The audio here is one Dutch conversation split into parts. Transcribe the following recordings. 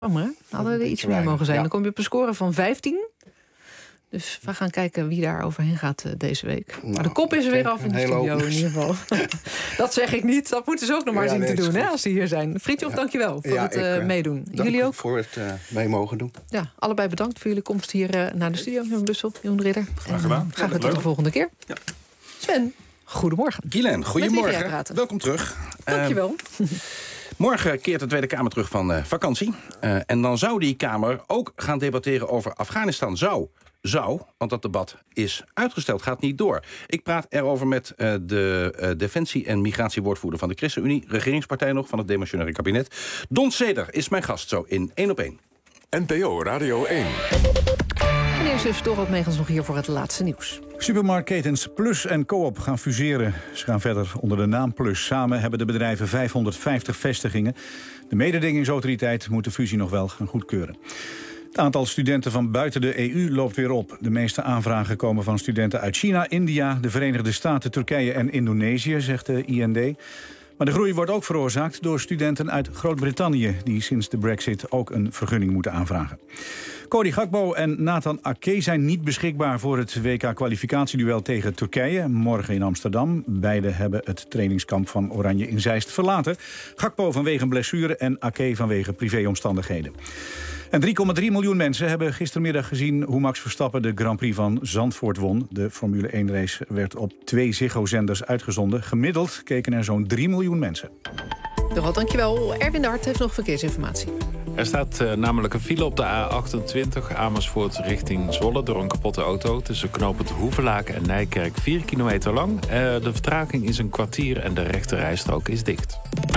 Hadden er iets meer mogen zijn. Dan kom je op een score van 15. Dus we gaan kijken wie daar overheen gaat deze week. Maar de kop is er weer af in de studio in ieder geval. Dat zeg ik niet. Dat moeten ze ook nog maar zien te doen, hè, als ze hier zijn. Fridtjof, dankjewel voor het meedoen. Jullie ook? Voor het mee mogen doen. Ja, allebei bedankt voor jullie komst hier naar de studio. Jeroen Bussel, Jeroen Ridder. Graag gedaan. Graag tot de volgende keer. Ja. Sven, goedemorgen. Guylaine, goedemorgen. Welkom terug. Dankjewel. Morgen keert de Tweede Kamer terug van vakantie. En dan zou die Kamer ook gaan debatteren over Afghanistan. Zou, want dat debat is uitgesteld, gaat niet door. Ik praat erover met de defensie- en migratiewoordvoerder van de ChristenUnie... regeringspartij nog van het demissionaire kabinet. Don Seder is mijn gast zo in 1 op 1. NPO Radio 1. En eerst is Dorot Megens nog hier voor het laatste nieuws. Supermarktketens Plus en Coop gaan fuseren. Ze gaan verder onder de naam Plus. Samen hebben de bedrijven 550 vestigingen. De mededingingsautoriteit moet de fusie nog wel gaan goedkeuren. Het aantal studenten van buiten de EU loopt weer op. De meeste aanvragen komen van studenten uit China, India, de Verenigde Staten, Turkije en Indonesië, zegt de IND. Maar de groei wordt ook veroorzaakt door studenten uit Groot-Brittannië, die sinds de Brexit ook een vergunning moeten aanvragen. Cody Gakpo en Nathan Ake zijn niet beschikbaar voor het WK-kwalificatieduel tegen Turkije, morgen in Amsterdam. Beide hebben het trainingskamp van Oranje in Zeist verlaten. Gakpo vanwege een blessure en Ake vanwege privéomstandigheden. En 3,3 miljoen mensen hebben gistermiddag gezien hoe Max Verstappen de Grand Prix van Zandvoort won. De Formule 1-race werd op 2 Ziggo-zenders uitgezonden. Gemiddeld keken er zo'n 3 miljoen mensen. Dorot, dankjewel. Erwin de Hart heeft nog verkeersinformatie. Er staat namelijk een file op de A28 Amersfoort richting Zwolle door een kapotte auto. Tussen knooppunt Hoevelaken en Nijkerk 4 kilometer lang. De vertraging is een kwartier en de rechterrijstrook is dicht.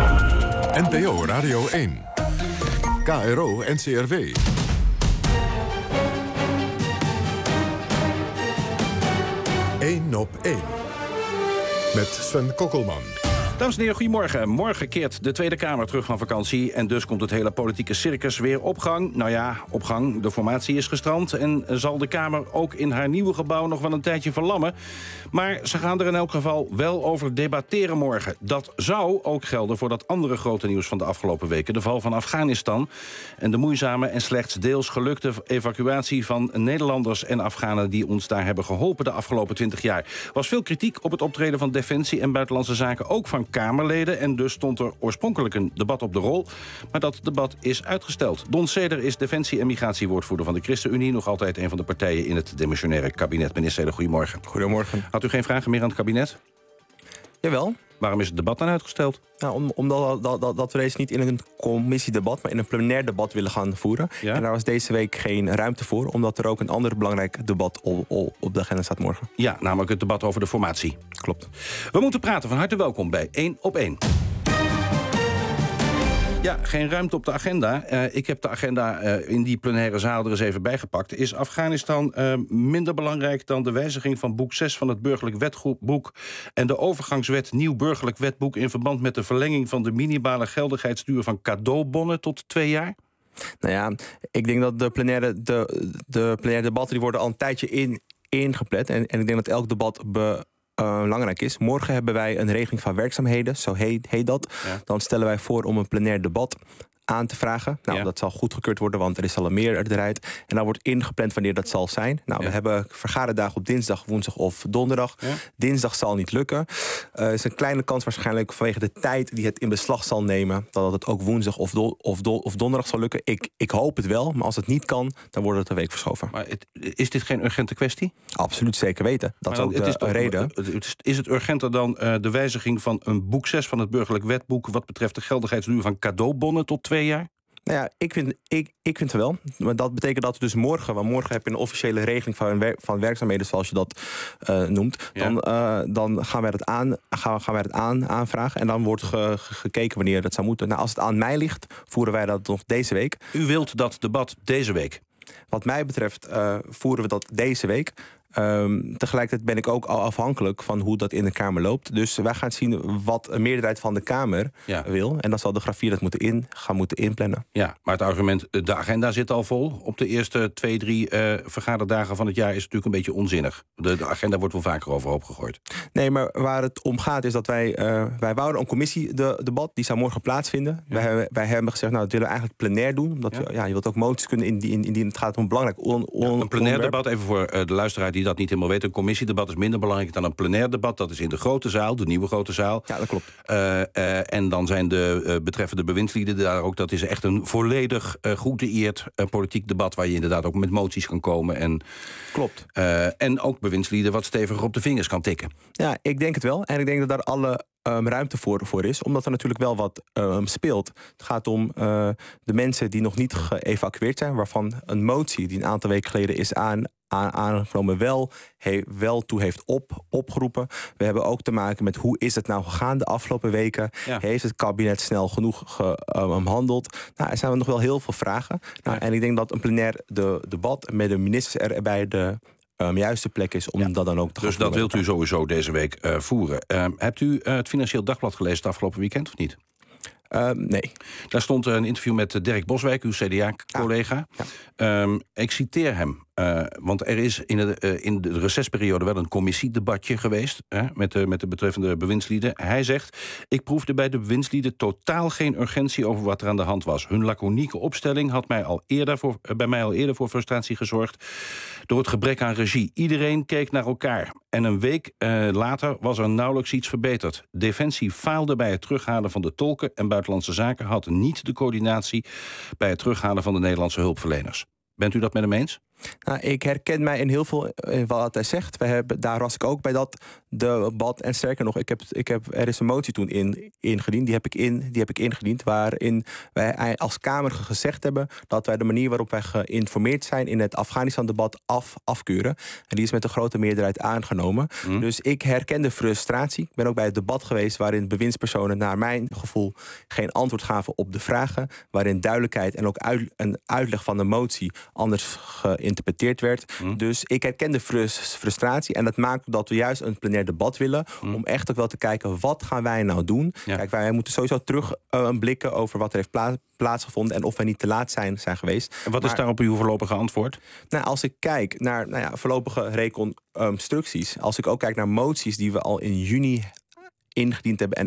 NPO Radio 1. KRO NCRW. Eén op 1. Met Sven Kokkelman. Dames en heren, goedemorgen. Morgen keert de Tweede Kamer terug van vakantie... en dus komt het hele politieke circus weer op gang. Nou ja, op gang. De formatie is gestrand... en zal de Kamer ook in haar nieuwe gebouw nog wel een tijdje verlammen. Maar ze gaan er in elk geval wel over debatteren morgen. Dat zou ook gelden voor dat andere grote nieuws van de afgelopen weken... de val van Afghanistan en de moeizame en slechts deels gelukte evacuatie... van Nederlanders en Afghanen die ons daar hebben geholpen de afgelopen 20 jaar. Er was veel kritiek op het optreden van Defensie en Buitenlandse Zaken... ook van Kamerleden en dus stond er oorspronkelijk een debat op de rol. Maar dat debat is uitgesteld. Don Seder is defensie- en migratiewoordvoerder van de ChristenUnie. Nog altijd een van de partijen in het demissionaire kabinet. Meneer Seder, goedemorgen. Goedemorgen. Had u geen vragen meer aan het kabinet? Jawel. Waarom is het debat dan uitgesteld? Nou, omdat we deze niet in een commissiedebat, maar in een plenair debat willen gaan voeren. Ja? En daar was deze week geen ruimte voor, omdat er ook een ander belangrijk debat op de agenda staat morgen. Ja, namelijk het debat over de formatie. Klopt. We moeten praten. Van harte welkom bij 1 op 1. Ja, geen ruimte op de agenda. Ik heb de agenda in die plenaire zaal er eens even bijgepakt. Is Afghanistan minder belangrijk dan de wijziging van boek 6 van het burgerlijk wetboek... en de overgangswet Nieuw Burgerlijk Wetboek... in verband met de verlenging van de minimale geldigheidsduur van cadeaubonnen tot 2 jaar? Nou ja, ik denk dat de plenaire debatten die worden al een tijdje ingepland. En ik denk dat elk debat belangrijk is. Morgen hebben wij een regeling van werkzaamheden, zo heet dat. Ja. Dan stellen wij voor om een plenair debat aan te vragen. Nou, dat zal goedgekeurd worden, want er is al een meerderheid. En dan wordt ingepland wanneer dat zal zijn. Nou, we hebben vergaderdagen op dinsdag, woensdag of donderdag. Ja. Dinsdag zal niet lukken. Er is een kleine kans waarschijnlijk vanwege de tijd die het in beslag zal nemen, dat het ook woensdag of donderdag zal lukken. Ik hoop het wel, maar als het niet kan, dan wordt het een week verschoven. Maar is dit geen urgente kwestie? Absoluut, zeker weten. Dat is ook de reden. Is het urgenter dan de wijziging van een boek 6 van het burgerlijk wetboek wat betreft de geldigheidsduur van cadeaubonnen tot 2 jaar? Nou ja, ik vind het wel. Maar dat betekent dat we dus morgen... want morgen heb je een officiële regeling van werkzaamheden... zoals je dat noemt. Dan gaan wij het aanvragen... en dan wordt gekeken wanneer dat zou moeten. Nou, als het aan mij ligt, voeren wij dat nog deze week. U wilt dat debat deze week? Wat mij betreft voeren we dat deze week. Tegelijkertijd ben ik ook al afhankelijk van hoe dat in de Kamer loopt. Dus wij gaan zien wat een meerderheid van de Kamer wil. En dan zal de graffier dat gaan moeten inplannen. Ja, maar het argument, de agenda zit al vol. Op de eerste 2-3 vergaderdagen van het jaar is het natuurlijk een beetje onzinnig. De agenda wordt wel vaker overhoop gegooid. Nee, maar waar het om gaat is dat wij wouden een commissiedebat. Die zou morgen plaatsvinden. Ja. Wij hebben gezegd, dat willen we eigenlijk plenair doen. Omdat je wilt ook moties kunnen indienen. Het gaat om belangrijk een plenair debat, even voor de luisteraar die dat niet helemaal weet. Een commissiedebat is minder belangrijk dan een plenair debat. Dat is in de grote zaal, de nieuwe grote zaal. Ja, dat klopt. En dan zijn de betreffende bewindslieden daar ook. Dat is echt een volledig goed geëerd politiek debat waar je inderdaad ook met moties kan komen. Klopt. En ook bewindslieden wat steviger op de vingers kan tikken. Ja, ik denk het wel. En ik denk dat daar alle ruimte voor is. Omdat er natuurlijk wel wat speelt. Het gaat om de mensen die nog niet geëvacueerd zijn. Waarvan een motie die een aantal weken geleden is aangenomen wel toe heeft opgeroepen. We hebben ook te maken met hoe is het nou gegaan de afgelopen weken. Ja. Heeft het kabinet snel genoeg gehandeld? Er zijn nog wel heel veel vragen. En ik denk dat een plenair debat met de ministers erbij de juiste plek is om dat dan ook te gaan. Dus dat wilt u sowieso deze week voeren. Hebt u het Financieel Dagblad gelezen het afgelopen weekend of niet? Nee. Daar stond een interview met Dirk Boswijk, uw CDA-collega. Ja. Ik citeer hem. Want er is in de recesperiode wel een commissiedebatje geweest met de betreffende bewindslieden. Hij zegt, ik proefde bij de bewindslieden totaal geen urgentie over wat er aan de hand was. Hun laconieke opstelling had bij mij al eerder voor frustratie gezorgd door het gebrek aan regie. Iedereen keek naar elkaar. En een week later was er nauwelijks iets verbeterd. Defensie faalde bij het terughalen van de tolken en Buitenlandse Zaken had niet de coördinatie bij het terughalen van de Nederlandse hulpverleners. Bent u dat met hem eens? Ik herken mij in heel veel wat hij zegt. Daar was ik ook bij dat debat. En sterker nog, er is een motie toen ingediend. Die heb ik ingediend. Waarin wij als Kamer gezegd hebben dat wij de manier waarop wij geïnformeerd zijn in het Afghanistan-debat afkeuren. En die is met een grote meerderheid aangenomen. Dus ik herken de frustratie. Ik ben ook bij het debat geweest waarin bewindspersonen naar mijn gevoel geen antwoord gaven op de vragen. Waarin duidelijkheid en ook een uitleg van de motie anders geïnterpreteerd werd. Dus ik herken de frustratie. En dat maakt dat we juist een plenair debat willen. Om echt ook wel te kijken, wat gaan wij nou doen? Ja. Kijk, wij moeten sowieso terugblikken over wat er heeft plaatsgevonden. En of wij niet te laat zijn geweest. En wat is daarop uw voorlopige antwoord? Als ik kijk naar voorlopige reconstructies. Als ik ook kijk naar moties die we al in juni ingediend hebben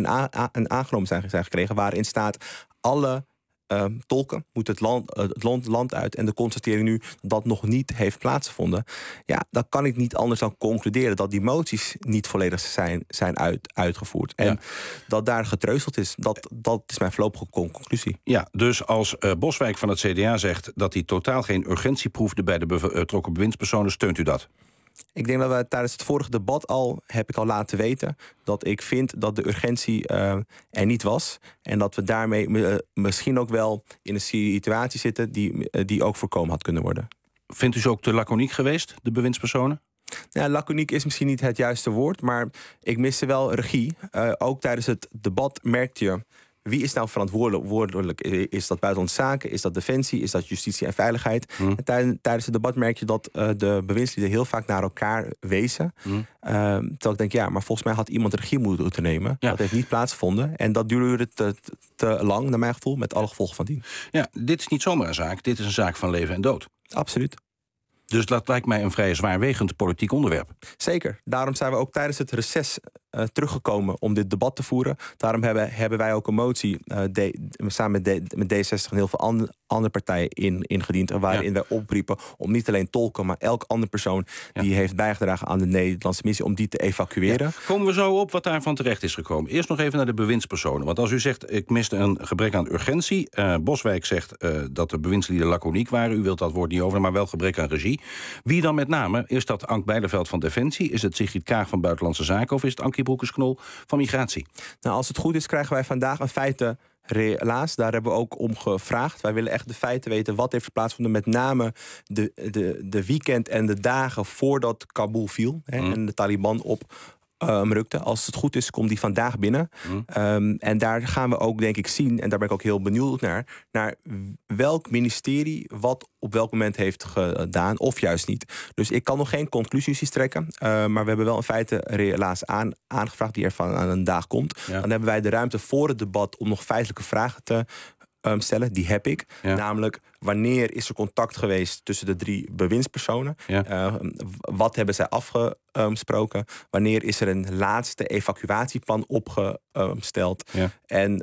en aangenomen zijn gekregen. Waarin staat alle tolken moeten het land uit. En de constatering nu dat nog niet heeft plaatsgevonden. Ja, dan kan ik niet anders dan concluderen dat die moties niet volledig zijn uitgevoerd. En dat daar getreuzeld is. Dat is mijn voorlopige conclusie. Ja, dus als Boswijk van het CDA zegt dat hij totaal geen urgentie proefde bij de betrokken bewindspersonen, steunt u dat? Ik denk dat we tijdens het vorige debat heb ik al laten weten dat ik vind dat de urgentie er niet was. En dat we daarmee misschien ook wel in een situatie zitten die ook voorkomen had kunnen worden. Vindt u ze ook te laconiek geweest, de bewindspersonen? Ja, laconiek is misschien niet het juiste woord, maar ik miste wel regie. Ook tijdens het debat merkte je, wie is nou verantwoordelijk? Is dat Buitenlandse Zaken? Is dat Defensie? Is dat Justitie en Veiligheid? En tijdens het debat merk je dat de bewindslieden heel vaak naar elkaar wezen. Terwijl ik denk, maar volgens mij had iemand regie moeten nemen. Ja. Dat heeft niet plaatsgevonden. En dat duurde te lang, naar mijn gevoel, met alle gevolgen van dien. Ja, dit is niet zomaar een zaak. Dit is een zaak van leven en dood. Absoluut. Dus dat lijkt mij een vrij zwaarwegend politiek onderwerp. Zeker. Daarom zijn we ook tijdens het reces teruggekomen om dit debat te voeren. Daarom hebben wij ook een motie samen met D66 en heel veel andere partijen ingediend. Waarin wij opriepen om niet alleen tolken, maar elk andere persoon die heeft bijgedragen aan de Nederlandse missie, om die te evacueren. Ja. Komen we zo op wat daarvan terecht is gekomen. Eerst nog even naar de bewindspersonen. Want als u zegt, ik miste een gebrek aan urgentie. Boswijk zegt dat de bewindslieden laconiek waren. U wilt dat woord niet over, maar wel gebrek aan regie. Wie dan met name? Is dat Ank Bijleveld van Defensie? Is het Sigrid Kaag van Buitenlandse Zaken? Of is het Ankie Broekers-Knol van Migratie? Nou, als het goed is, krijgen wij vandaag een feitenrelaas. Daar hebben we ook om gevraagd. Wij willen echt de feiten weten. Wat heeft er plaatsgevonden? Met name de weekend en de dagen voordat Kabul viel. En de Taliban rukte. Als het goed is, komt die vandaag binnen. En daar gaan we ook, denk ik, zien, en daar ben ik ook heel benieuwd naar welk ministerie wat op welk moment heeft gedaan, of juist niet. Dus ik kan nog geen conclusies trekken. Maar we hebben wel in feite helaas aangevraagd die er van aan een dag komt. Ja. Dan hebben wij de ruimte voor het debat om nog feitelijke vragen te stellen. Die heb ik. Ja. Namelijk, wanneer is er contact geweest tussen de 3 bewindspersonen? Ja. Wat hebben zij afgesproken? Wanneer is er een laatste evacuatieplan opgesteld? Ja. En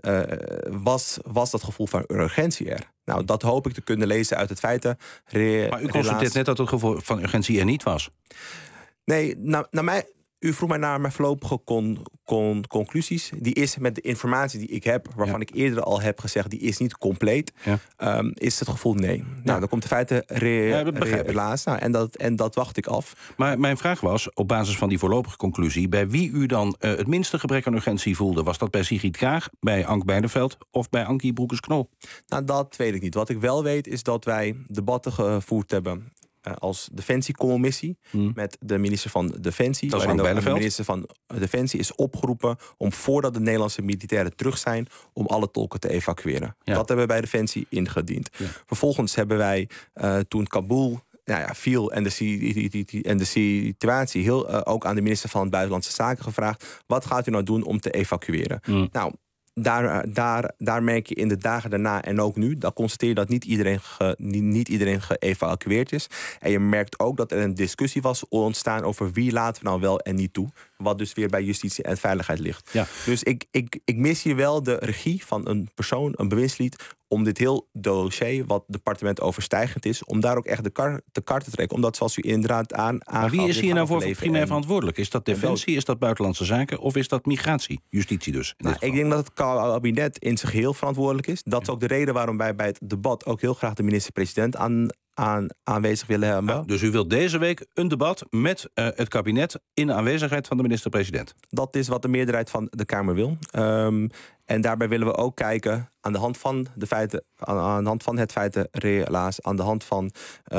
was dat gevoel van urgentie er? Nou, dat hoop ik te kunnen lezen uit het feiten. Maar u constateert net dat het gevoel van urgentie er niet was. Nee, naar mij... U vroeg mij naar mijn voorlopige conclusies. Die is met de informatie die ik heb, waarvan ik eerder al heb gezegd, die is niet compleet. Ja. Is het gevoel nee. Nou, dan komt de feiten helaas. En dat wacht ik af. Maar mijn vraag was, op basis van die voorlopige conclusie, bij wie u dan het minste gebrek aan urgentie voelde? Was dat bij Sigrid Kaag, bij Ank Bijleveld of bij Ankie Broekers-Knol? Nou, dat weet ik niet. Wat ik wel weet is dat wij debatten gevoerd hebben als Defensiecommissie met de minister van Defensie. Dat is de minister van Defensie is opgeroepen om, voordat de Nederlandse militairen terug zijn, om alle tolken te evacueren. Ja. Dat hebben we bij Defensie ingediend. Ja. Vervolgens hebben wij toen Kabul viel en de situatie ook aan de minister van Buitenlandse Zaken gevraagd: wat gaat u nou doen om te evacueren? Nou, daar merk je in de dagen daarna en ook nu, dan constateer je dat niet iedereen geëvacueerd is. En je merkt ook dat er een discussie was ontstaan over wie laten we nou wel en niet toe. Wat dus weer bij justitie en veiligheid ligt. Ja. Dus ik mis hier wel de regie van een persoon, een bewindslied, om dit heel dossier, wat departement overstijgend is, om daar ook echt de kar te trekken. Omdat, zoals u inderdaad Maar wie is hier nou voor primair verantwoordelijk? Is dat Defensie, is dat Buitenlandse Zaken of is dat Migratie? Justitie dus. Ik denk dat het kabinet in zijn geheel verantwoordelijk is. Dat is ook de reden waarom wij bij het debat ook heel graag de minister-president aanwezig willen hebben. Dus u wilt deze week een debat met het kabinet in de aanwezigheid van de minister-president? Dat is wat de meerderheid van de Kamer wil. En daarbij willen we ook kijken aan de hand van de feiten, aan de hand van het feitenrelaas, aan de hand van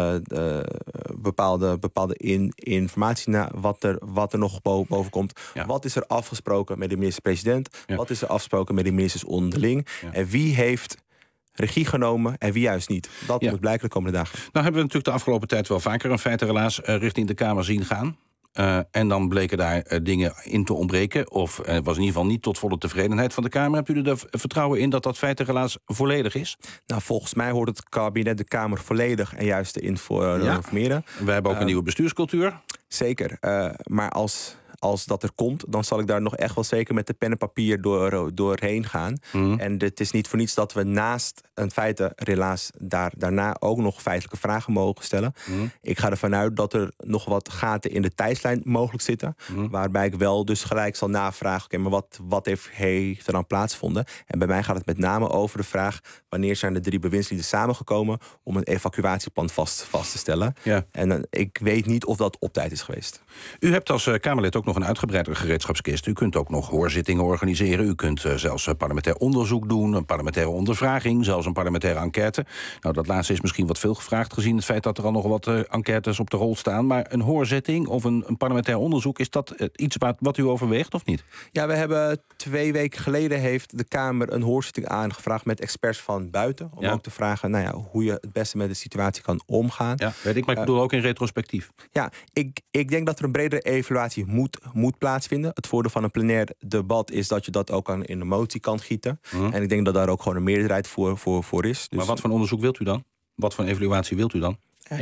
bepaalde informatie naar wat er nog boven komt. Ja. Wat is er afgesproken met de minister-president? Ja. Wat is er afgesproken met de ministers onderling? Ja. En wie heeft regie genomen en wie juist niet? Dat moet blijken de komende dagen. Nou hebben we natuurlijk de afgelopen tijd wel vaker een feitenrelaas richting de Kamer zien gaan. En dan bleken daar dingen in te ontbreken. Of was in ieder geval niet tot volle tevredenheid van de Kamer. Hebt u er vertrouwen in dat dat feitenrelaas volledig is? Nou, volgens mij hoort het kabinet de Kamer volledig en juist te informeren. We hebben ook een nieuwe bestuurscultuur. Zeker. Maar als dat er komt, dan zal ik daar nog echt wel zeker met de pen en papier doorheen gaan. En het is niet voor niets dat we naast een feitenrelaas daarna ook nog feitelijke vragen mogen stellen. Ik ga ervan uit dat er nog wat gaten in de tijdslijn mogelijk zitten. Waarbij ik wel dus gelijk zal navragen, oké, maar wat heeft er dan plaatsgevonden? En bij mij gaat het met name over de vraag: wanneer zijn de 3 bewindslieden samengekomen om een evacuatieplan vast te stellen? Ja. En ik weet niet of dat op tijd is geweest. U hebt als Kamerlid ook nog een uitgebreidere gereedschapskist. U kunt ook nog hoorzittingen organiseren. U kunt zelfs parlementair onderzoek doen, een parlementaire ondervraging, zelfs een parlementaire enquête. Nou, dat laatste is misschien wat veel gevraagd, gezien het feit dat er al nog wat enquêtes op de rol staan. Maar een hoorzitting of een parlementair onderzoek, is dat iets wat u overweegt of niet? Ja, we hebben 2 weken geleden heeft de Kamer een hoorzitting aangevraagd met experts van buiten. Om ook te vragen hoe je het beste met de situatie kan omgaan. Ja, weet ik, maar ik bedoel ook in retrospectief. Ja, ik denk dat er een bredere evaluatie moet plaatsvinden. Het voordeel van een plenair debat is dat je dat ook in een motie kan gieten. En ik denk dat daar ook gewoon een meerderheid voor is. Dus maar wat voor onderzoek wilt u dan? Wat voor evaluatie wilt u dan?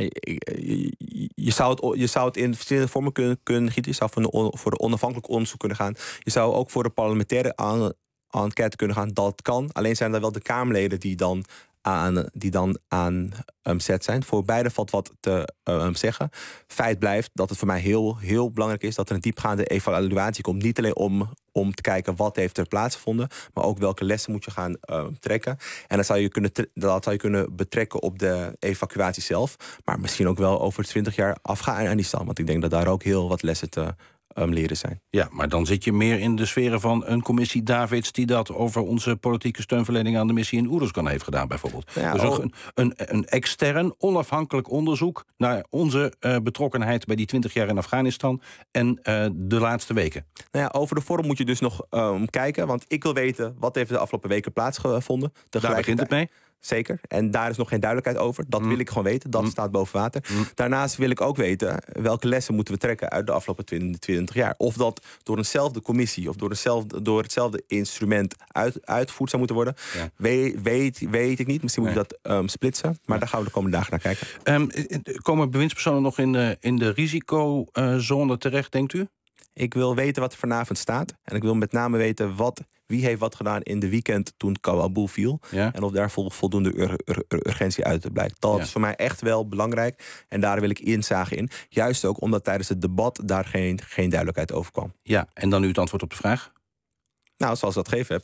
Je zou het in verschillende vormen kunnen gieten. Je zou voor de onafhankelijk onderzoek kunnen gaan. Je zou ook voor de parlementaire enquête kunnen gaan. Dat kan. Alleen zijn er wel de Kamerleden die dan aan zet zijn. Voor beide valt wat te zeggen. Feit blijft dat het voor mij heel, heel belangrijk is dat er een diepgaande evaluatie komt. Niet alleen om te kijken wat heeft er plaatsgevonden, maar ook welke lessen moet je gaan trekken. En dat zou je kunnen betrekken op de evacuatie zelf. Maar misschien ook wel over 20 jaar afgaan aan die stand. Want ik denk dat daar ook heel wat lessen te leren zijn. Ja, maar dan zit je meer in de sferen van een commissie Davids die dat over onze politieke steunverlening aan de missie in Oeruzgan heeft gedaan, bijvoorbeeld. Ja, dus een extern, onafhankelijk onderzoek naar onze betrokkenheid bij die 20 jaar in Afghanistan en de laatste weken. Nou ja, over de vorm moet je dus nog kijken, want ik wil weten wat heeft de afgelopen weken plaatsgevonden. Daar begint het mee. Zeker. En daar is nog geen duidelijkheid over. Dat wil ik gewoon weten. Dat staat boven water. Daarnaast wil ik ook weten welke lessen moeten we trekken uit de afgelopen 20 jaar. Of dat door eenzelfde commissie of door hetzelfde instrument uitgevoerd zou moeten worden. Ja. Weet ik niet. Misschien moet je dat splitsen. Maar daar gaan we de komende dagen naar kijken. Komen bewindspersonen nog in de risicozone terecht, denkt u? Ik wil weten wat er vanavond staat. En ik wil met name weten wie heeft wat gedaan in de weekend toen Kabul viel. Ja. En of daar voldoende urgentie uit blijkt. Dat is voor mij echt wel belangrijk. En daar wil ik inzage in. Juist ook omdat tijdens het debat daar geen duidelijkheid over kwam. Ja, en dan nu het antwoord op de vraag? Nou, zoals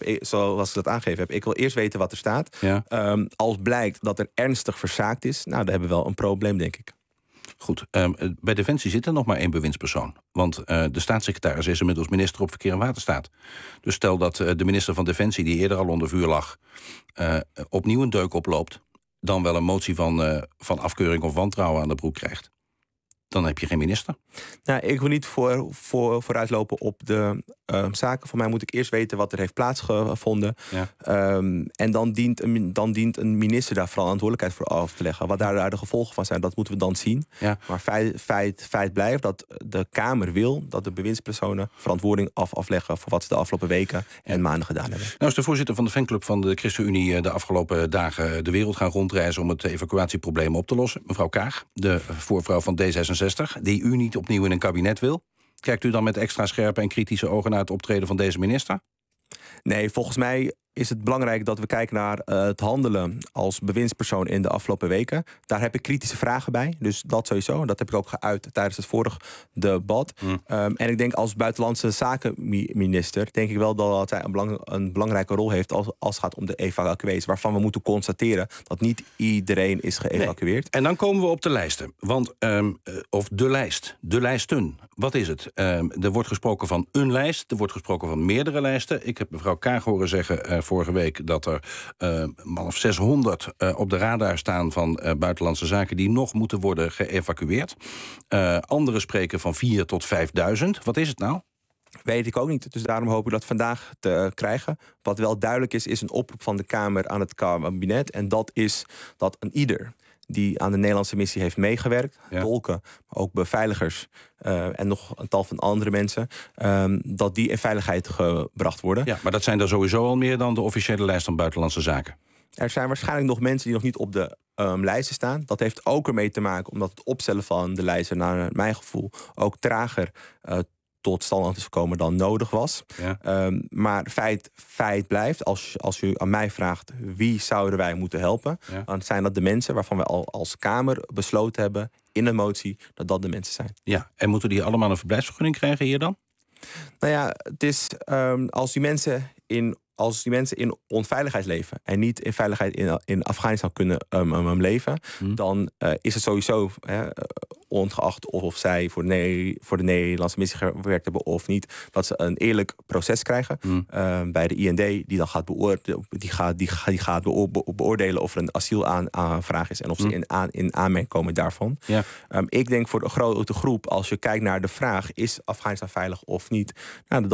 ik dat aangegeven heb. Ik wil eerst weten wat er staat. Ja. Als blijkt dat er ernstig verzaakt is, nou, dan hebben we wel een probleem, denk ik. Goed, bij Defensie zit er nog maar 1 bewindspersoon. Want de staatssecretaris is inmiddels minister op Verkeer en Waterstaat. Dus stel dat de minister van Defensie, die eerder al onder vuur lag, opnieuw een deuk oploopt, dan wel een motie van afkeuring of wantrouwen aan de broek krijgt. Dan heb je geen minister. Nou, ik wil niet vooruitlopen op de zaken. Voor mij moet ik eerst weten wat er heeft plaatsgevonden. Ja. En dan dient een minister daar verantwoordelijkheid voor af te leggen. Wat daar de gevolgen van zijn, dat moeten we dan zien. Ja. Maar feit blijft dat de Kamer wil dat de bewindspersonen verantwoording afleggen voor wat ze de afgelopen weken en maanden gedaan hebben. Nou is de voorzitter van de fanclub van de ChristenUnie de afgelopen dagen de wereld gaan rondreizen om het evacuatieprobleem op te lossen. Mevrouw Kaag, de voorvrouw van D66, die u niet opnieuw in een kabinet wil. Kijkt u dan met extra scherpe en kritische ogen naar het optreden van deze minister? Nee, volgens mij is het belangrijk dat we kijken naar het handelen als bewindspersoon in de afgelopen weken. Daar heb ik kritische vragen bij. Dus dat sowieso. Dat heb ik ook geuit tijdens het vorige debat. En ik denk als buitenlandse zakenminister, denk ik wel dat hij een belangrijke rol heeft als het gaat om de evacuees. Waarvan we moeten constateren dat niet iedereen is geëvacueerd. Nee. En dan komen we op de lijsten. Want, of de lijst. De lijsten. Wat is het? Er wordt gesproken van een lijst. Er wordt gesproken van meerdere lijsten. Ik heb mevrouw Kaag horen zeggen vorige week dat er man of 600 op de radar staan van buitenlandse zaken die nog moeten worden geëvacueerd. Anderen spreken van 4.000 tot 5.000. Wat is het nou? Weet ik ook niet. Dus daarom hoop ik dat vandaag te krijgen. Wat wel duidelijk is een oproep van de Kamer aan het kabinet. En dat is dat een ieder die aan de Nederlandse missie heeft meegewerkt, tolken, maar ook beveiligers en nog een tal van andere mensen, dat die in veiligheid gebracht worden. Ja, maar dat zijn er sowieso al meer dan de officiële lijst van buitenlandse zaken. Er zijn waarschijnlijk nog mensen die nog niet op de lijsten staan. Dat heeft ook ermee te maken omdat het opstellen van de lijsten naar mijn gevoel ook trager tot stand is gekomen dan nodig was. Ja. Maar feit blijft, als u aan mij vraagt wie zouden wij moeten helpen, dan zijn dat de mensen waarvan we al als Kamer besloten hebben in een motie dat de mensen zijn. Ja, en moeten die allemaal een verblijfsvergunning krijgen hier dan? Nou ja, het is als die mensen in onveiligheid leven en niet in veiligheid in Afghanistan kunnen leven, dan is het sowieso, ongeacht of zij voor de Nederlandse missie gewerkt hebben of niet, dat ze een eerlijk proces krijgen bij de IND, die dan gaat beoordelen of er een asielaanvraag is en of ze in aanmerking komen daarvan. Ja. Ik denk voor de grote groep, als je kijkt naar de vraag, is Afghanistan veilig of niet, nou,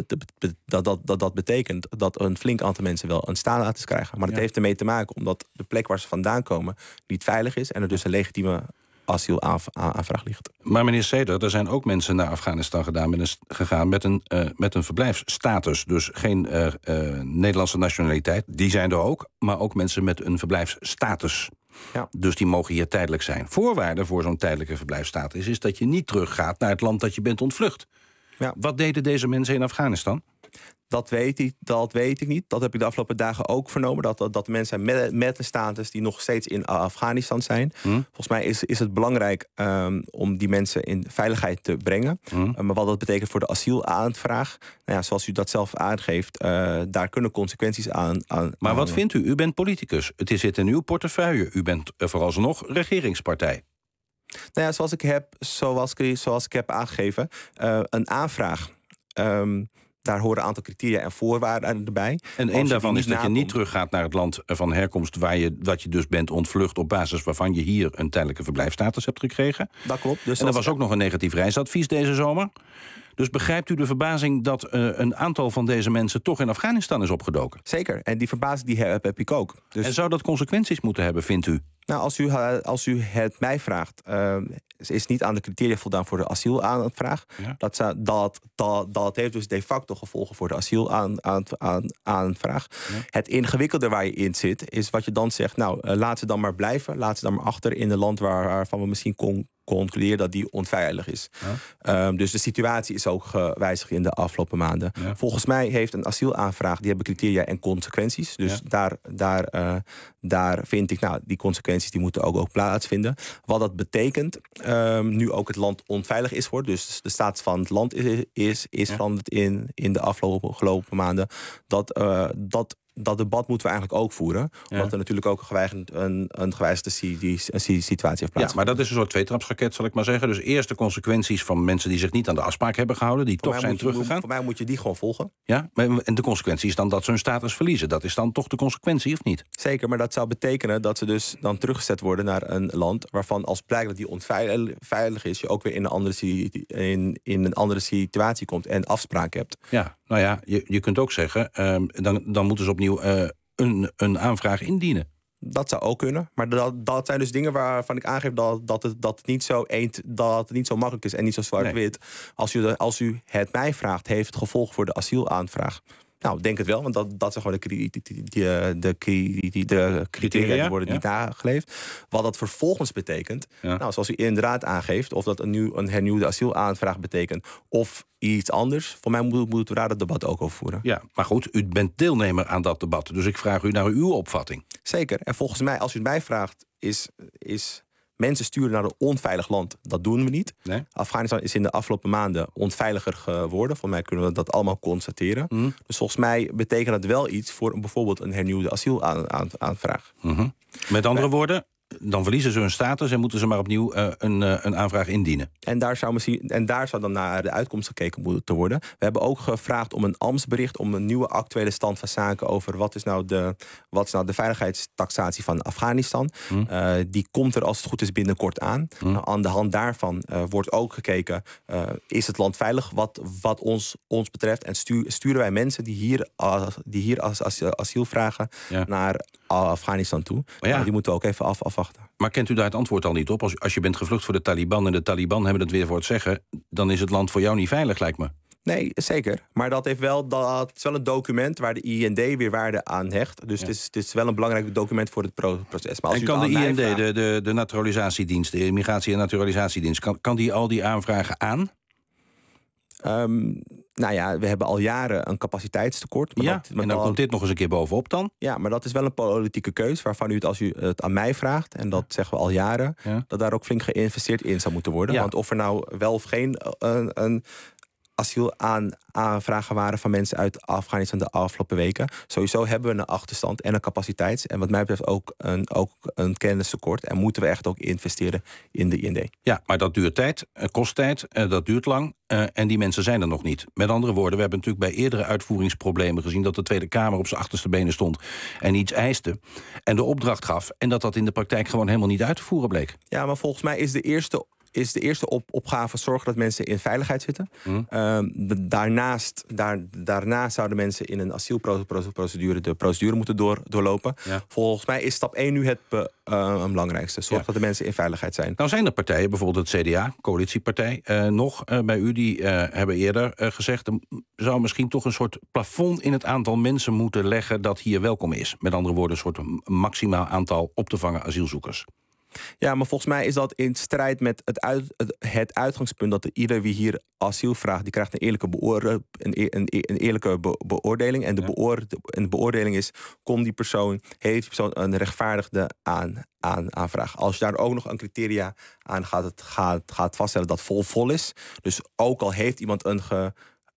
dat betekent dat een flink aantal mensen wel een status krijgen. Maar dat heeft ermee te maken omdat de plek waar ze vandaan komen niet veilig is en er dus een legitieme asielaanvraag ligt. Maar meneer Seder, er zijn ook mensen naar Afghanistan gegaan met een verblijfsstatus. Dus geen Nederlandse nationaliteit. Die zijn er ook. Maar ook mensen met een verblijfsstatus. Ja. Dus die mogen hier tijdelijk zijn. Voorwaarde voor zo'n tijdelijke verblijfsstatus is dat je niet teruggaat naar het land dat je bent ontvlucht. Ja. Wat deden deze mensen in Afghanistan? Dat weet ik niet. Dat heb ik de afgelopen dagen ook vernomen. Dat mensen met een status die nog steeds in Afghanistan zijn. Volgens mij is het belangrijk om die mensen in veiligheid te brengen. Maar wat dat betekent voor de asielaanvraag, nou ja, zoals u dat zelf aangeeft, daar kunnen consequenties aan. Maar wat vindt u? U bent politicus. Het zit in uw portefeuille. U bent vooralsnog regeringspartij. Nou ja, zoals ik heb aangegeven, een aanvraag. Daar horen een aantal criteria en voorwaarden erbij. En één daarvan is dat je niet teruggaat naar het land van herkomst dat je dus bent ontvlucht op basis waarvan je hier een tijdelijke verblijfsstatus hebt gekregen. Dat klopt. Dus en er was ook nog een negatief reisadvies deze zomer. Dus begrijpt u de verbazing dat een aantal van deze mensen toch in Afghanistan is opgedoken? Zeker. En die verbazing die heb ik ook. Dus... En zou dat consequenties moeten hebben, vindt u? Nou, als u het mij vraagt, is niet aan de criteria voldaan voor de asielaanvraag. Ja. Dat heeft dus de facto gevolgen voor de asielaanvraag. Ja. Het ingewikkelde waar je in zit, is wat je dan zegt, nou, laat ze dan maar blijven. Laat ze dan maar achter in een land waarvan we misschien concluderen dat die onveilig is. Ja. Dus de situatie is ook gewijzigd in de afgelopen maanden. Ja. Volgens mij heeft een asielaanvraag, die hebben criteria en consequenties. Dus daar vind ik, nou, die consequenties die moeten ook plaatsvinden. Wat dat betekent, nu ook het land onveilig is geworden, dus de status van het land is veranderd in de afgelopen maanden. Dat debat moeten we eigenlijk ook voeren. Ja. Omdat er natuurlijk ook een gewijzigde situatie heeft plaatsgevonden. Ja, maar dat is een soort tweetrapsraket, zal ik maar zeggen. Dus eerst de consequenties van mensen die zich niet aan de afspraak hebben gehouden, die toch zijn teruggegaan. Voor mij moet je die gewoon volgen. Ja, en de consequentie is dan dat ze hun status verliezen. Dat is dan toch de consequentie, of niet? Zeker, maar dat zou betekenen dat ze dus dan teruggezet worden naar een land waarvan als blijkt dat die onveilig is, je ook weer in een andere situatie komt en afspraken hebt. Ja, nou ja, je kunt ook zeggen, dan moeten ze opnieuw een aanvraag indienen. Dat zou ook kunnen. Maar dat zijn dus dingen waarvan ik aangeef dat het niet zo makkelijk is en niet zo zwart-wit. Nee. Als u het mij vraagt, heeft het gevolg voor de asielaanvraag. Nou, denk het wel, want dat zijn gewoon de criteria die worden niet nageleefd. Wat dat vervolgens betekent, nou, zoals u inderdaad aangeeft, of dat een hernieuwde asielaanvraag betekent, of iets anders. Voor mij moeten we daar het debat ook over voeren. Ja, maar goed, u bent deelnemer aan dat debat, dus ik vraag u naar uw opvatting. Zeker, en volgens mij, als u het mij vraagt, is mensen sturen naar een onveilig land. Dat doen we niet. Nee. Afghanistan is in de afgelopen maanden onveiliger geworden. Volgens mij kunnen we dat allemaal constateren. Dus volgens mij betekent dat wel iets voor bijvoorbeeld een hernieuwde asielaanvraag. Met andere woorden, dan verliezen ze hun status en moeten ze maar opnieuw een aanvraag indienen. En daar zou dan naar de uitkomst gekeken moeten worden. We hebben ook gevraagd om een ambtsbericht, om een nieuwe actuele stand van zaken over wat is nou de veiligheidstaxatie van Afghanistan. Die komt er als het goed is binnenkort aan. Aan de hand daarvan wordt ook gekeken, is het land veilig wat ons betreft. En sturen wij mensen die hier als asiel vragen naar Afghanistan toe. Ja. Die moeten we ook even afwachten. Maar kent u daar het antwoord al niet op? Als je bent gevlucht voor de Taliban en de Taliban hebben het weer voor het zeggen, dan is het land voor jou niet veilig, lijkt me. Nee, zeker. Maar dat is wel een document waar de IND weer waarde aan hecht. Dus het is wel een belangrijk document voor het proces. Maar als en kan de IND, de naturalisatiedienst, de Immigratie- en Naturalisatiedienst, kan die al die aanvragen aan? Nou ja, we hebben al jaren een capaciteitstekort. Maar en dan komt dit nog eens een keer bovenop dan? Ja, maar dat is wel een politieke keus waarvan u als u het aan mij vraagt, en dat zeggen we al jaren, dat daar ook flink geïnvesteerd in zou moeten worden. Ja. Want of er nou wel of geen een asielaanvragen waren van mensen uit Afghanistan de afgelopen weken. Sowieso hebben we een achterstand en een capaciteits- en wat mij betreft ook een kennistekort. En moeten we echt ook investeren in de IND. Ja, maar dat duurt tijd, kost tijd, dat duurt lang. En die mensen zijn er nog niet. Met andere woorden, we hebben natuurlijk bij eerdere uitvoeringsproblemen gezien dat de Tweede Kamer op zijn achterste benen stond en iets eiste en de opdracht gaf. En dat in de praktijk gewoon helemaal niet uit te voeren bleek. Ja, maar volgens mij is de eerste opgave zorgen dat mensen in veiligheid zitten. Daarnaast zouden mensen in een asielprocedure de procedure moeten doorlopen. Ja. Volgens mij is stap 1 nu het belangrijkste. Zorg dat de mensen in veiligheid zijn. Nou zijn er partijen, bijvoorbeeld het CDA, coalitiepartij, nog bij u, die hebben eerder gezegd, er zou misschien toch een soort plafond in het aantal mensen moeten leggen dat hier welkom is. Met andere woorden, een soort maximaal aantal op te vangen asielzoekers. Ja, maar volgens mij is dat in strijd met het uitgangspunt dat ieder wie hier asiel vraagt, die krijgt een eerlijke beoordeling. En de beoordeling is, heeft die persoon een rechtvaardigde aanvraag. Als je daar ook nog een criteria aan gaat vaststellen dat vol is. Dus ook al heeft iemand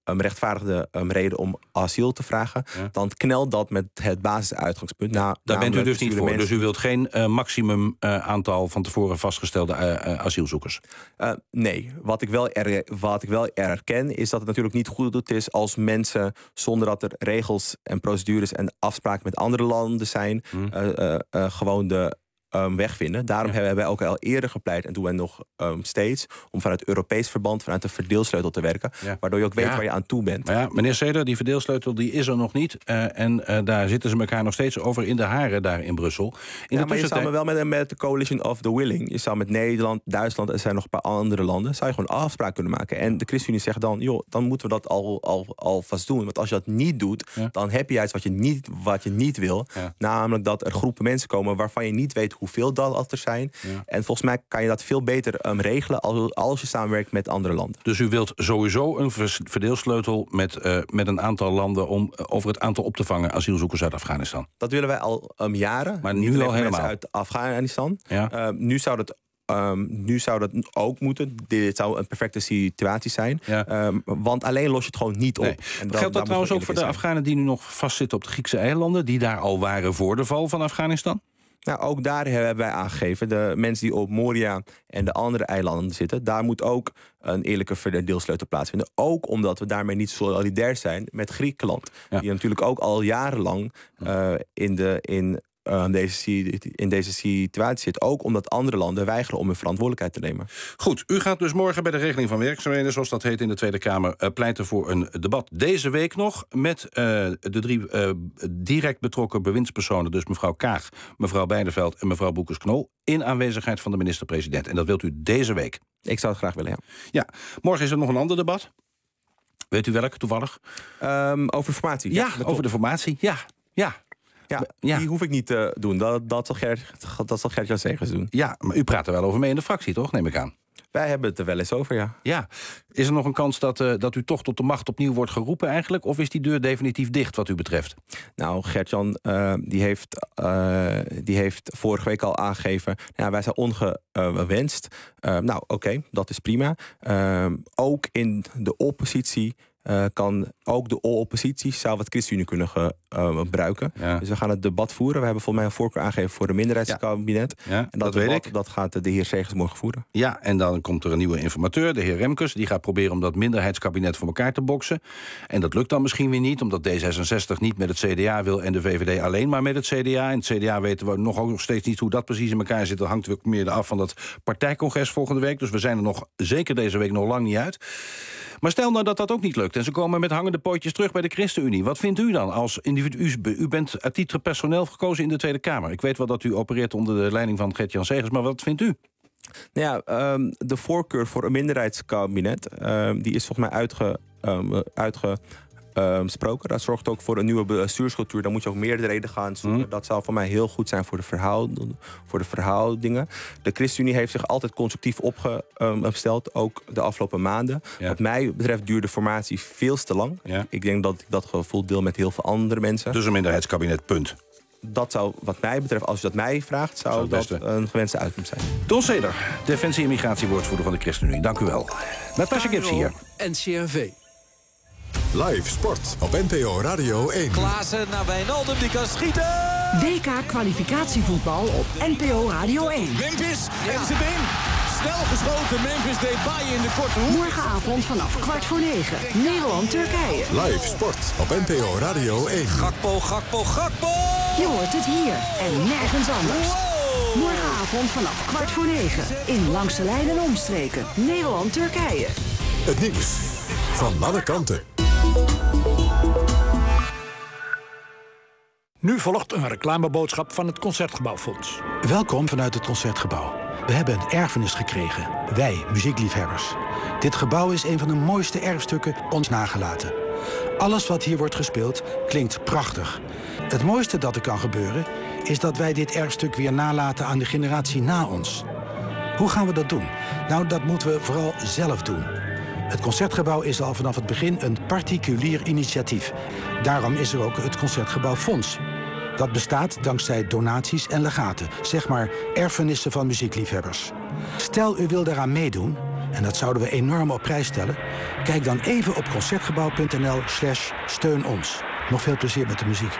rechtvaardigde reden om asiel te vragen... dan knelt dat met het basisuitgangspunt. Daar bent u dus niet voor. Dus u wilt geen maximum aantal van tevoren vastgestelde asielzoekers? Nee. Wat ik wel erken is dat het natuurlijk niet goed is... als mensen, zonder dat er regels en procedures en afspraken met andere landen zijn... gewoon de weg vinden. Daarom hebben wij ook al eerder gepleit... en doen wij nog steeds... om vanuit Europees verband, vanuit de verdeelsleutel te werken... waardoor je ook weet waar je aan toe bent. Maar meneer Seder, die verdeelsleutel die is er nog niet. En daar zitten ze elkaar nog steeds over in de haren daar in Brussel. Maar je zou wel met de Coalition of the Willing... je zou met Nederland, Duitsland... er zijn nog een paar andere landen... zou je gewoon afspraak kunnen maken. En de ChristenUnie zegt dan... joh, dan moeten we dat alvast doen. Want als je dat niet doet... dan heb je iets wat je niet wil. Namelijk dat er groepen mensen komen... waarvan je niet weet hoeveel dat er zijn. En volgens mij kan je dat veel beter regelen... als je samenwerkt met andere landen. Dus u wilt sowieso een verdeelsleutel met een aantal landen... om over het aantal op te vangen asielzoekers uit Afghanistan? Dat willen wij al jaren. Maar nu al helemaal? Uit Afghanistan. Nu zou dat ook moeten. Dit zou een perfecte situatie zijn. Want alleen los je het gewoon niet op. Nee. Geldt dat trouwens ook voor de Afghanen die nu nog vastzitten op de Griekse eilanden... die daar al waren voor de val van Afghanistan? Nou, ook daar hebben wij aangegeven. De mensen die op Moria en de andere eilanden zitten... daar moet ook een eerlijke verdeelsleutel plaatsvinden. Ook omdat we daarmee niet solidair zijn met Griekenland. Die natuurlijk ook al jarenlang in deze situatie zit. Ook omdat andere landen weigeren om hun verantwoordelijkheid te nemen. Goed, u gaat dus morgen bij de regeling van werkzaamheden... zoals dat heet in de Tweede Kamer, pleiten voor een debat. Deze week nog met de 3 direct betrokken bewindspersonen... dus mevrouw Kaag, mevrouw Bijleveld en mevrouw Boekers-Knol... in aanwezigheid van de minister-president. En dat wilt u deze week? Ik zou het graag willen, ja. Morgen is er nog een ander debat. Weet u welk, toevallig? Over formatie. Ja, over de formatie, ja. Die hoef ik niet te doen. Dat zal Gert-Jan Segers doen. Ja, maar u praat er wel over mee in de fractie, toch? Neem ik aan. Wij hebben het er wel eens over, ja. Ja. Is er nog een kans dat u toch tot de macht opnieuw wordt geroepen eigenlijk? Of is die deur definitief dicht wat u betreft? Nou, Gert-Jan die heeft vorige week al aangegeven... wij zijn ongewenst. Oké, dat is prima. Ook in de oppositie... ook de oppositie zou wat ChristenUnie kunnen gebruiken. Dus we gaan het debat voeren. We hebben volgens mij een voorkeur aangegeven voor een minderheidskabinet. En dat weet ik. Dat gaat de heer Segers morgen voeren. Ja, en dan komt er een nieuwe informateur, de heer Remkes. Die gaat proberen om dat minderheidskabinet voor elkaar te boksen. En dat lukt dan misschien weer niet, omdat D66 niet met het CDA wil... en de VVD alleen maar met het CDA. En het CDA weten we nog steeds niet hoe dat precies in elkaar zit. Dat hangt ook meer af van dat partijcongres volgende week. Dus we zijn er nog zeker deze week nog lang niet uit. Maar stel nou dat dat ook niet lukt en ze komen met hangende pootjes terug bij de ChristenUnie. Wat vindt u dan als individu? U bent à titre personeel gekozen in de Tweede Kamer. Ik weet wel dat u opereert onder de leiding van Gert-Jan Segers, maar wat vindt u? De voorkeur voor een minderheidskabinet die is volgens mij uitgesproken. Dat zorgt ook voor een nieuwe bestuurscultuur. Dan moet je ook meerderheden gaan zoeken. Dat zou voor mij heel goed zijn voor de verhoudingen. De ChristenUnie heeft zich altijd constructief opgesteld, ook de afgelopen maanden. Wat mij betreft duurde de formatie veel te lang. Ik denk dat ik dat gevoel deel met heel veel andere mensen. Dus een minderheidskabinet, punt. Dat zou, wat mij betreft, als je dat mij vraagt, zou dat een gewenste uitkomst zijn. Don Seder, Defensie- en Migratiewoordvoerder van de ChristenUnie. Dank u wel. Natasja Gips hier. NCRV. Live sport op NPO Radio 1. Klaassen naar Wijnaldum, die kan schieten. WK-kwalificatievoetbal op NPO Radio 1. Memphis, en zit in. Snel geschoten, Memphis Depay in de korte hoek. Morgenavond vanaf 8:45. Nederland-Turkije. Live sport op NPO Radio 1. Gakpo. Je hoort het hier en nergens anders. Wow. Morgenavond vanaf 8:45. In Langs de Lijn en Omstreken. Nederland-Turkije. Het nieuws van alle kanten. Nu volgt een reclameboodschap van het Concertgebouwfonds. Welkom vanuit het Concertgebouw. We hebben een erfenis gekregen. Wij, muziekliefhebbers. Dit gebouw is een van de mooiste erfstukken ons nagelaten. Alles wat hier wordt gespeeld klinkt prachtig. Het mooiste dat er kan gebeuren is dat wij dit erfstuk weer nalaten aan de generatie na ons. Hoe gaan we dat doen? Nou, dat moeten we vooral zelf doen. Het Concertgebouw is al vanaf het begin een particulier initiatief. Daarom is er ook het Concertgebouwfonds. Dat bestaat dankzij donaties en legaten. Zeg maar erfenissen van muziekliefhebbers. Stel u wil daaraan meedoen. En dat zouden we enorm op prijs stellen? Kijk dan even op Concertgebouw.nl/steun ons. Nog veel plezier met de muziek.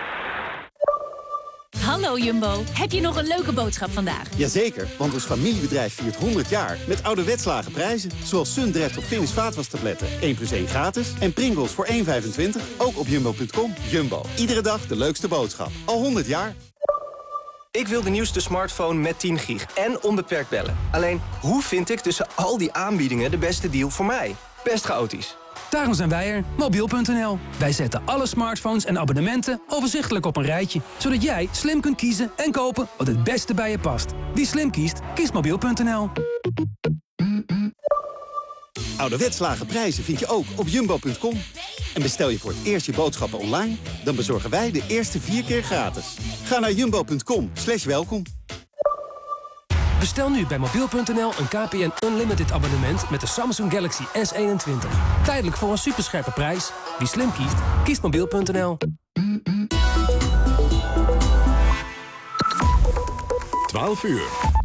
Hallo Jumbo, heb je nog een leuke boodschap vandaag? Jazeker, want ons familiebedrijf viert 100 jaar met ouderwets lage prijzen. Zoals Sundreft of Finish vaatwastabletten 1+1 gratis. En Pringles voor 1,25, ook op jumbo.com. Jumbo, iedere dag de leukste boodschap. Al 100 jaar. Ik wil de nieuwste smartphone met 10 gig en onbeperkt bellen. Alleen, hoe vind ik tussen al die aanbiedingen de beste deal voor mij? Best chaotisch. Daarom zijn wij er, mobiel.nl. Wij zetten alle smartphones en abonnementen overzichtelijk op een rijtje, zodat jij slim kunt kiezen en kopen wat het beste bij je past. Wie slim kiest, kiest mobiel.nl. Ouderwets lage prijzen vind je ook op jumbo.com. En bestel je voor het eerst je boodschappen online, dan bezorgen wij de eerste 4 keer gratis. Ga naar jumbo.com/welkom. Bestel nu bij mobiel.nl een KPN Unlimited abonnement met de Samsung Galaxy S21. Tijdelijk voor een superscherpe prijs. Wie slim kiest, kiest mobiel.nl. 12 uur.